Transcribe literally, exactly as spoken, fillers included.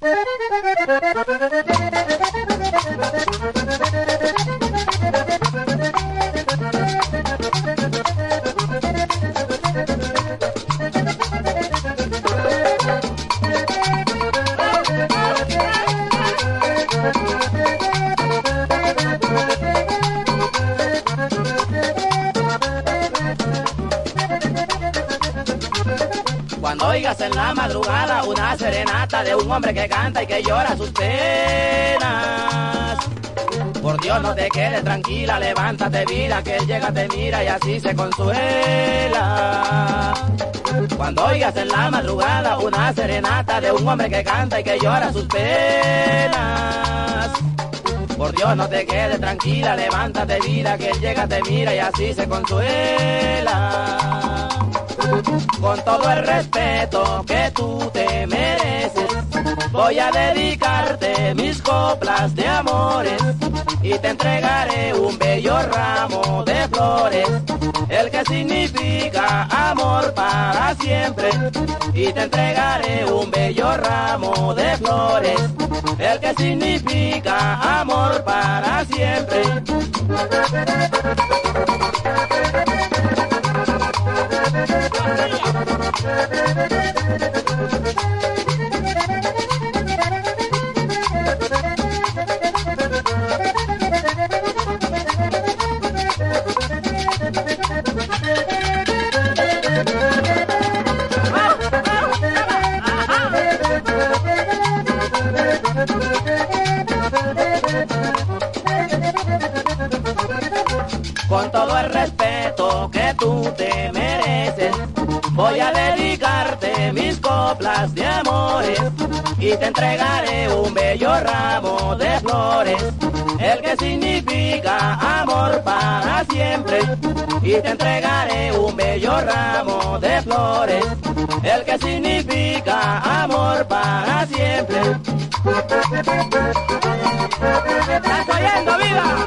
Cuando oigas en la madrugada una serenata de un hombre que canta y que llora sus penas, por Dios no te quedes tranquila, levántate vida, que él llega, te mira y así se consuela. Cuando oigas en la madrugada una serenata de un hombre que canta y que llora sus penas, por Dios no te quedes tranquila, levántate vida, que él llega, te mira y así se consuela. Con todo el respeto que tú te mereces, voy a dedicarte mis coplas de amores y te entregaré un bello ramo de flores, el que significa amor para siempre. Y te entregaré un bello ramo de flores, el que significa amor para siempre. Con todo el respeto que tú te mereces, voy a dedicarte mis coplas de amores y te entregaré un bello ramo de flores, el que significa amor para siempre. Y te entregaré un bello ramo de flores, el que significa amor para siempre. ¿Estás oyendo, viva?